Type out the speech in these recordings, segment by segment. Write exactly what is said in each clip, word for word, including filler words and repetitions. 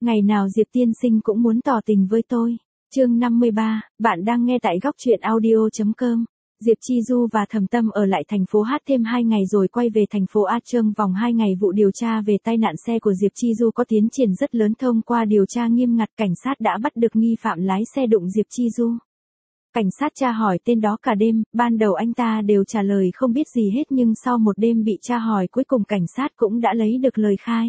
Ngày nào Diệp tiên sinh cũng muốn tỏ tình với tôi. Chương năm mươi ba, bạn đang nghe tại góc truyện audio chấm com. Diệp Chi Du và Thẩm Tâm ở lại thành phố Hát thêm hai ngày rồi quay về thành phố A Trương. Vòng hai ngày vụ điều tra về tai nạn xe của Diệp Chi Du có tiến triển rất lớn. Thông qua điều tra nghiêm ngặt, cảnh sát đã bắt được nghi phạm lái xe đụng Diệp Chi Du. Cảnh sát tra hỏi tên đó cả đêm, ban đầu anh ta đều trả lời không biết gì hết, nhưng sau một đêm bị tra hỏi cuối cùng cảnh sát cũng đã lấy được lời khai.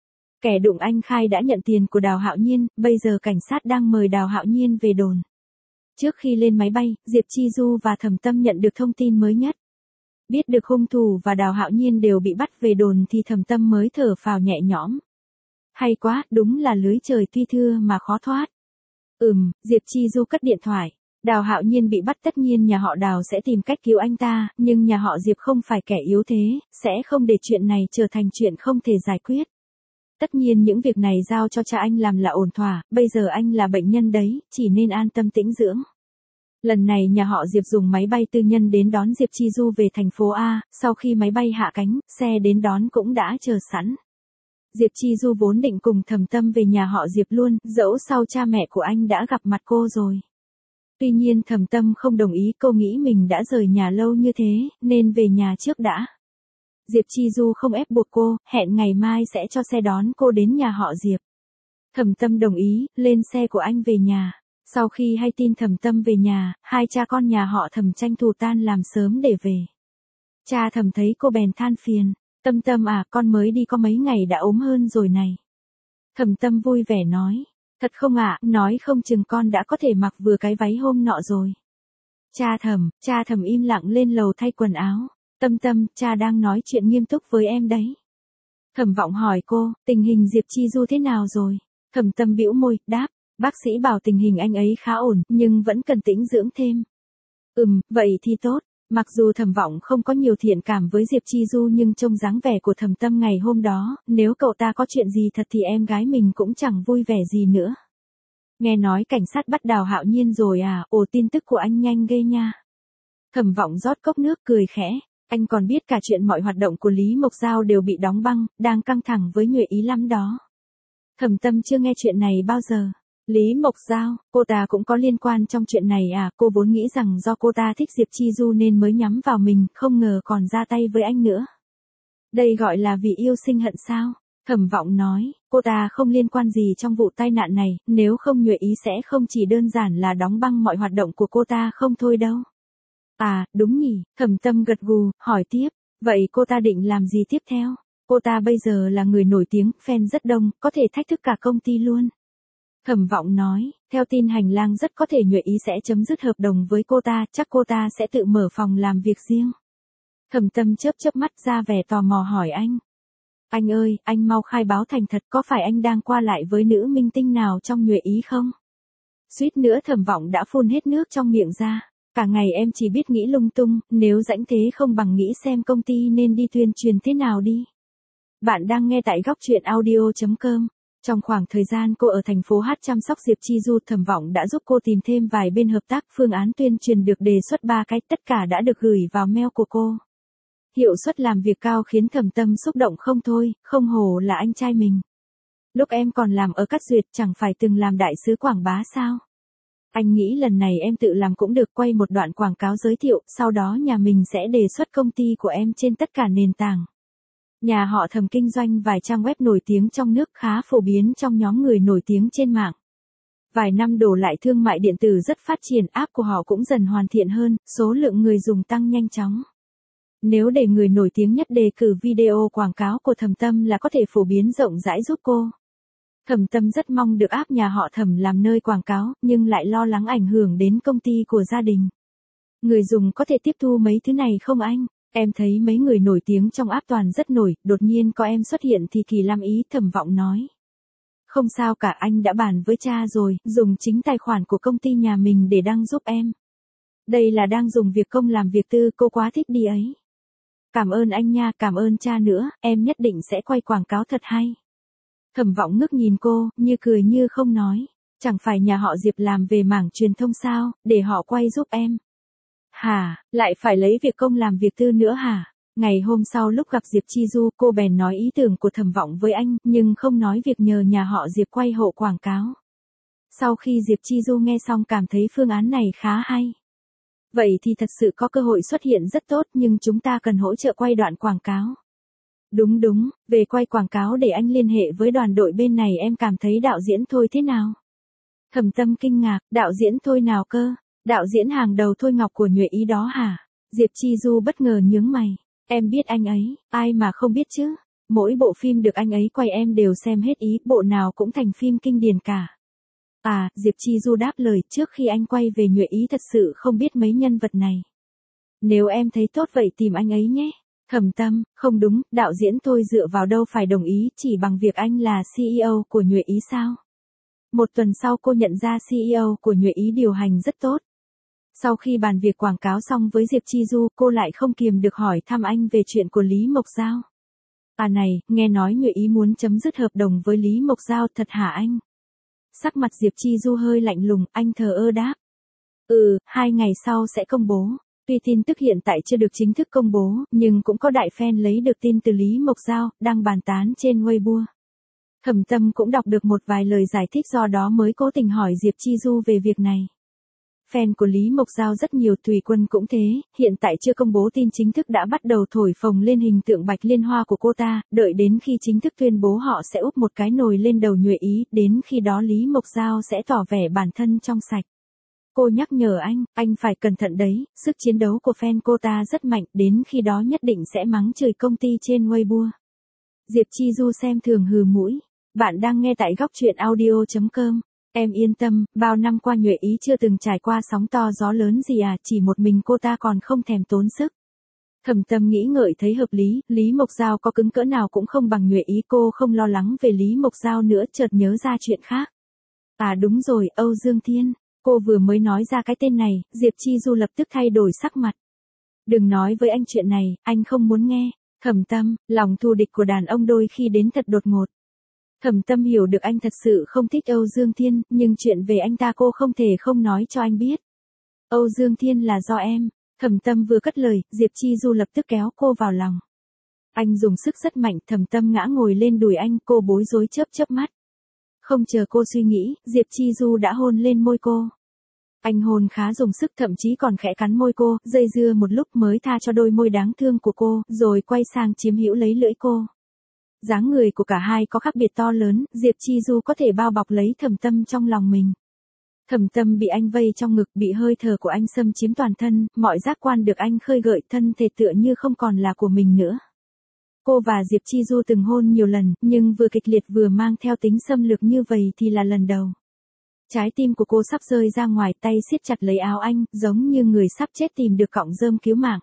Kẻ đụng anh khai đã nhận tiền của Đào Hạo Nhiên, bây giờ cảnh sát đang mời Đào Hạo Nhiên về đồn. Trước khi lên máy bay, Diệp Chi Du và Thẩm Tâm nhận được thông tin mới nhất. Biết được hung thủ và Đào Hạo Nhiên đều bị bắt về đồn thì Thẩm Tâm mới thở phào nhẹ nhõm. Hay quá, đúng là lưới trời tuy thưa mà khó thoát. Ừm, Diệp Chi Du cất điện thoại. Đào Hạo Nhiên bị bắt, tất nhiên nhà họ Đào sẽ tìm cách cứu anh ta, nhưng nhà họ Diệp không phải kẻ yếu thế, sẽ không để chuyện này trở thành chuyện không thể giải quyết. Tất nhiên những việc này giao cho cha anh làm là ổn thỏa, bây giờ anh là bệnh nhân đấy, chỉ nên an tâm tĩnh dưỡng. Lần này nhà họ Diệp dùng máy bay tư nhân đến đón Diệp Chi Du về thành phố A, sau khi máy bay hạ cánh, xe đến đón cũng đã chờ sẵn. Diệp Chi Du vốn định cùng Thẩm Tâm về nhà họ Diệp luôn, dẫu sau cha mẹ của anh đã gặp mặt cô rồi. Tuy nhiên Thẩm Tâm không đồng ý, cô nghĩ mình đã rời nhà lâu như thế, nên về nhà trước đã. Diệp Chi Du không ép buộc cô, hẹn ngày mai sẽ cho xe đón cô đến nhà họ Diệp. Thẩm Tâm đồng ý, lên xe của anh về nhà. Sau khi hay tin Thẩm Tâm về nhà, hai cha con nhà họ Thẩm tranh thủ tan làm sớm để về. Cha Thẩm thấy cô bèn than phiền, Tâm Tâm à, con mới đi có mấy ngày đã ốm hơn rồi này. Thẩm Tâm vui vẻ nói, thật không ạ, nói không chừng con đã có thể mặc vừa cái váy hôm nọ rồi. Cha Thẩm, cha Thẩm im lặng lên lầu thay quần áo. Tâm Tâm, cha đang nói chuyện nghiêm túc với em đấy. Thẩm Vọng hỏi cô, tình hình Diệp Chi Du thế nào rồi? Thẩm Tâm bĩu môi, đáp, bác sĩ bảo tình hình anh ấy khá ổn, nhưng vẫn cần tĩnh dưỡng thêm. Ừm, vậy thì tốt. Mặc dù Thẩm Vọng không có nhiều thiện cảm với Diệp Chi Du nhưng trông dáng vẻ của Thẩm Tâm ngày hôm đó, nếu cậu ta có chuyện gì thật thì em gái mình cũng chẳng vui vẻ gì nữa. Nghe nói cảnh sát bắt Đào Hạo Nhiên rồi à, ồ tin tức của anh nhanh ghê nha. Thẩm Vọng rót cốc nước cười khẽ. Anh còn biết cả chuyện mọi hoạt động của Lý Mộc Giao đều bị đóng băng, đang căng thẳng với Nhuệ Ý lắm đó. Thẩm Tâm chưa nghe chuyện này bao giờ. Lý Mộc Giao, cô ta cũng có liên quan trong chuyện này à? Cô vốn nghĩ rằng do cô ta thích Diệp Chi Du nên mới nhắm vào mình, không ngờ còn ra tay với anh nữa. Đây gọi là vì yêu sinh hận sao? Thẩm Vọng nói, cô ta không liên quan gì trong vụ tai nạn này, nếu không Nhuệ Ý sẽ không chỉ đơn giản là đóng băng mọi hoạt động của cô ta không thôi đâu. À, đúng nhỉ, Thẩm Tâm gật gù, hỏi tiếp, vậy cô ta định làm gì tiếp theo? Cô ta bây giờ là người nổi tiếng, fan rất đông, có thể thách thức cả công ty luôn. Thẩm Vọng nói, theo tin hành lang rất có thể Nhuệ Ý sẽ chấm dứt hợp đồng với cô ta, chắc cô ta sẽ tự mở phòng làm việc riêng. Thẩm Tâm chớp chớp mắt ra vẻ tò mò hỏi anh. Anh ơi, anh mau khai báo thành thật, có phải anh đang qua lại với nữ minh tinh nào trong Nhuệ Ý không? Suýt nữa Thẩm Vọng đã phun hết nước trong miệng ra. Cả ngày em chỉ biết nghĩ lung tung, nếu rảnh thế không bằng nghĩ xem công ty nên đi tuyên truyền thế nào đi. Bạn đang nghe tại góc truyện audio chấm com. Trong khoảng thời gian cô ở thành phố Hát chăm sóc Diệp Chi Du, Thẩm Vọng đã giúp cô tìm thêm vài bên hợp tác, phương án tuyên truyền được đề xuất ba cái, tất cả đã được gửi vào mail của cô. Hiệu suất làm việc cao khiến Thẩm Tâm xúc động không thôi, không hổ là anh trai mình. Lúc em còn làm ở Cát Duyệt chẳng phải từng làm đại sứ quảng bá sao? Anh nghĩ lần này em tự làm cũng được, quay một đoạn quảng cáo giới thiệu, sau đó nhà mình sẽ đề xuất công ty của em trên tất cả nền tảng. Nhà họ Thẩm kinh doanh vài trang web nổi tiếng trong nước, khá phổ biến trong nhóm người nổi tiếng trên mạng. Vài năm đổ lại thương mại điện tử rất phát triển, app của họ cũng dần hoàn thiện hơn, số lượng người dùng tăng nhanh chóng. Nếu để người nổi tiếng nhất đề cử video quảng cáo của Thẩm Tâm là có thể phổ biến rộng rãi giúp cô. Thẩm Tâm rất mong được app nhà họ Thẩm làm nơi quảng cáo, nhưng lại lo lắng ảnh hưởng đến công ty của gia đình. Người dùng có thể tiếp thu mấy thứ này không anh? Em thấy mấy người nổi tiếng trong app toàn rất nổi, đột nhiên có em xuất hiện thì kỳ lắm ý, Thẩm Vọng nói. Không sao cả, anh đã bàn với cha rồi, dùng chính tài khoản của công ty nhà mình để đăng giúp em. Đây là đang dùng việc công làm việc tư, cô quá thích đi ấy. Cảm ơn anh nha, cảm ơn cha nữa, em nhất định sẽ quay quảng cáo thật hay. Thẩm Vọng ngước nhìn cô, như cười như không nói. Chẳng phải nhà họ Diệp làm về mảng truyền thông sao, để họ quay giúp em. Hả, lại phải lấy việc công làm việc tư nữa hả? Ngày hôm sau lúc gặp Diệp Chi Du, cô bèn nói ý tưởng của Thẩm Vọng với anh, nhưng không nói việc nhờ nhà họ Diệp quay hộ quảng cáo. Sau khi Diệp Chi Du nghe xong cảm thấy phương án này khá hay. Vậy thì thật sự có cơ hội xuất hiện rất tốt, nhưng chúng ta cần hỗ trợ quay đoạn quảng cáo. Đúng đúng, về quay quảng cáo để anh liên hệ với đoàn đội bên này, em cảm thấy đạo diễn Thôi thế nào? Thẩm Tâm kinh ngạc, đạo diễn Thôi nào cơ? Đạo diễn hàng đầu Thôi Ngọc của Nhuệ Ý đó hả? Diệp Chi Du bất ngờ nhướng mày. Em biết anh ấy, ai mà không biết chứ? Mỗi bộ phim được anh ấy quay em đều xem hết ý, bộ nào cũng thành phim kinh điển cả. À, Diệp Chi Du đáp lời, trước khi anh quay về Nhuệ Ý thật sự không biết mấy nhân vật này. Nếu em thấy tốt vậy tìm anh ấy nhé. Thẩm Tâm, không đúng, đạo diễn Thôi dựa vào đâu phải đồng ý, chỉ bằng việc anh là xê e ô của Nhuệ Ý sao? Một tuần sau cô nhận ra xê e ô của Nhuệ Ý điều hành rất tốt. Sau khi bàn việc quảng cáo xong với Diệp Chi Du, cô lại không kiềm được hỏi thăm anh về chuyện của Lý Mộc Giao. À này, nghe nói Nhuệ Ý muốn chấm dứt hợp đồng với Lý Mộc Giao thật hả anh? Sắc mặt Diệp Chi Du hơi lạnh lùng, anh thờ ơ đáp. Ừ, hai ngày sau sẽ công bố. Tuy tin tức hiện tại chưa được chính thức công bố, nhưng cũng có đại fan lấy được tin từ Lý Mộc Giao, đang bàn tán trên Weibo. Thẩm Tâm cũng đọc được một vài lời giải thích, do đó mới cố tình hỏi Diệp Chi Du về việc này. Fan của Lý Mộc Giao rất nhiều, Thùy Quân cũng thế, hiện tại chưa công bố tin chính thức đã bắt đầu thổi phồng lên hình tượng Bạch Liên Hoa của cô ta, đợi đến khi chính thức tuyên bố họ sẽ úp một cái nồi lên đầu Nhuệ Ý, đến khi đó Lý Mộc Giao sẽ tỏ vẻ bản thân trong sạch. Cô nhắc nhở anh, anh phải cẩn thận đấy, sức chiến đấu của fan cô ta rất mạnh, đến khi đó nhất định sẽ mắng chửi công ty trên Weibo. Diệp Chi Du xem thường hừ mũi. Bạn đang nghe tại góc truyện audio chấm com. Em yên tâm, bao năm qua Nhuệ Ý chưa từng trải qua sóng to gió lớn gì à, chỉ một mình cô ta còn không thèm tốn sức. Thẩm Tâm nghĩ ngợi thấy hợp lý, Lý Mộc Giao có cứng cỡ nào cũng không bằng Nhuệ Ý, cô không lo lắng về Lý Mộc Giao nữa, chợt nhớ ra chuyện khác. À đúng rồi, Âu Dương Thiên. Cô vừa mới nói ra cái tên này, Diệp Chi Du lập tức thay đổi sắc mặt. Đừng nói với anh chuyện này, anh không muốn nghe. Thẩm Tâm, lòng thù địch của đàn ông đôi khi đến thật đột ngột. Thẩm Tâm hiểu được anh thật sự không thích Âu Dương Thiên, nhưng chuyện về anh ta cô không thể không nói cho anh biết. Âu Dương Thiên là do em. Thẩm Tâm vừa cất lời, Diệp Chi Du lập tức kéo cô vào lòng. Anh dùng sức rất mạnh, Thẩm Tâm ngã ngồi lên đùi anh, cô bối rối chớp chớp mắt. Không chờ cô suy nghĩ, Diệp Chi Du đã hôn lên môi cô. Anh hôn khá dùng sức, thậm chí còn khẽ cắn môi cô, dây dưa một lúc mới tha cho đôi môi đáng thương của cô, rồi quay sang chiếm hữu lấy lưỡi cô. Dáng người của cả hai có khác biệt to lớn, Diệp Chi Du có thể bao bọc lấy Thẩm Tâm trong lòng mình. Thẩm Tâm bị anh vây trong ngực, bị hơi thở của anh xâm chiếm toàn thân, mọi giác quan được anh khơi gợi, thân thể tựa như không còn là của mình nữa. Cô và Diệp Chi Du từng hôn nhiều lần, nhưng vừa kịch liệt vừa mang theo tính xâm lược như vậy thì là lần đầu. Trái tim của cô sắp rơi ra ngoài, tay siết chặt lấy áo anh, giống như người sắp chết tìm được cọng rơm cứu mạng.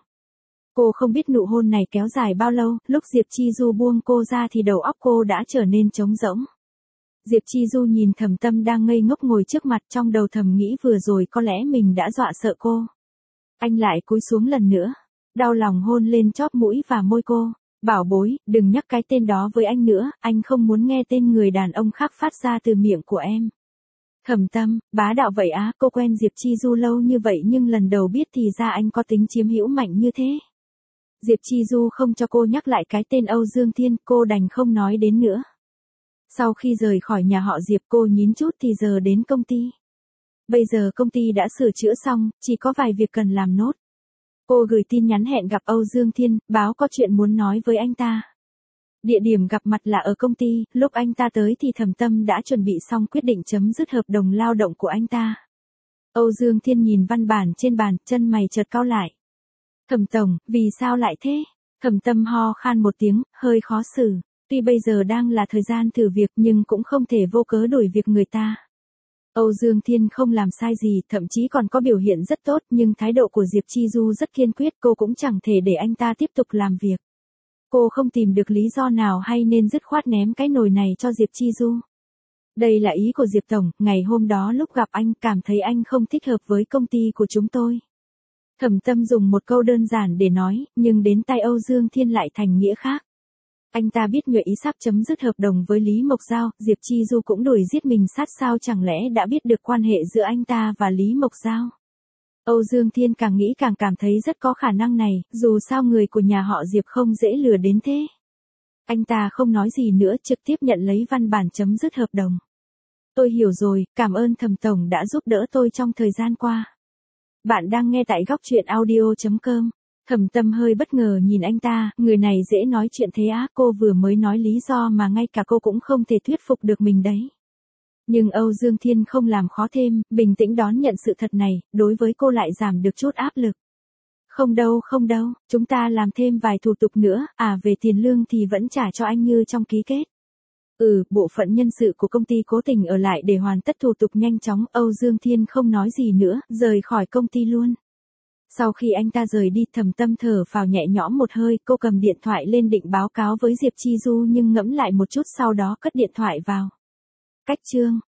Cô không biết nụ hôn này kéo dài bao lâu, lúc Diệp Chi Du buông cô ra thì đầu óc cô đã trở nên trống rỗng. Diệp Chi Du nhìn Thẩm Tâm đang ngây ngốc ngồi trước mặt, trong đầu thầm nghĩ vừa rồi có lẽ mình đã dọa sợ cô. Anh lại cúi xuống lần nữa, đau lòng hôn lên chóp mũi và môi cô. Bảo bối, đừng nhắc cái tên đó với anh nữa, anh không muốn nghe tên người đàn ông khác phát ra từ miệng của em. Thẩm Tâm, bá đạo vậy á, cô quen Diệp Chi Du lâu như vậy nhưng lần đầu biết thì ra anh có tính chiếm hữu mạnh như thế. Diệp Chi Du không cho cô nhắc lại cái tên Âu Dương Thiên, cô đành không nói đến nữa. Sau khi rời khỏi nhà họ Diệp, cô nhín chút thì giờ đến công ty. Bây giờ công ty đã sửa chữa xong, chỉ có vài việc cần làm nốt. Cô gửi tin nhắn hẹn gặp Âu Dương Thiên, báo có chuyện muốn nói với anh ta. Địa điểm gặp mặt là ở công ty, lúc anh ta tới thì Thẩm Tâm đã chuẩn bị xong quyết định chấm dứt hợp đồng lao động của anh ta. Âu Dương Thiên nhìn văn bản trên bàn, chân mày chợt cau lại. Thẩm tổng, vì sao lại thế? Thẩm Tâm ho khan một tiếng, hơi khó xử. Tuy bây giờ đang là thời gian thử việc nhưng cũng không thể vô cớ đuổi việc người ta. Âu Dương Thiên không làm sai gì, thậm chí còn có biểu hiện rất tốt, nhưng thái độ của Diệp Chi Du rất kiên quyết, cô cũng chẳng thể để anh ta tiếp tục làm việc. Cô không tìm được lý do nào hay nên dứt khoát ném cái nồi này cho Diệp Chi Du. Đây là ý của Diệp Tổng, ngày hôm đó lúc gặp anh cảm thấy anh không thích hợp với công ty của chúng tôi. Thẩm Tâm dùng một câu đơn giản để nói, nhưng đến tay Âu Dương Thiên lại thành nghĩa khác. Anh ta biết Nhuệ Ý sắp chấm dứt hợp đồng với Lý Mộc Giao, Diệp Chi Du cũng đuổi giết mình sát sao, chẳng lẽ đã biết được quan hệ giữa anh ta và Lý Mộc Giao. Âu Dương Thiên càng nghĩ càng cảm thấy rất có khả năng này, dù sao người của nhà họ Diệp không dễ lừa đến thế. Anh ta không nói gì nữa, trực tiếp nhận lấy văn bản chấm dứt hợp đồng. Tôi hiểu rồi, cảm ơn Thẩm tổng đã giúp đỡ tôi trong thời gian qua. Bạn đang nghe tại góc truyện audio chấm com. Thẩm Tâm hơi bất ngờ nhìn anh ta, người này dễ nói chuyện thế á, cô vừa mới nói lý do mà ngay cả cô cũng không thể thuyết phục được mình đấy. Nhưng Âu Dương Thiên không làm khó thêm, bình tĩnh đón nhận sự thật này, đối với cô lại giảm được chút áp lực. Không đâu không đâu, chúng ta làm thêm vài thủ tục nữa, à về tiền lương thì vẫn trả cho anh như trong ký kết. Ừ, bộ phận nhân sự của công ty cố tình ở lại để hoàn tất thủ tục nhanh chóng, Âu Dương Thiên không nói gì nữa, rời khỏi công ty luôn. Sau khi anh ta rời đi, Thẩm Tâm thở phào nhẹ nhõm một hơi, cô cầm điện thoại lên định báo cáo với Diệp Chi Du nhưng ngẫm lại một chút sau đó cất điện thoại vào. Cách chương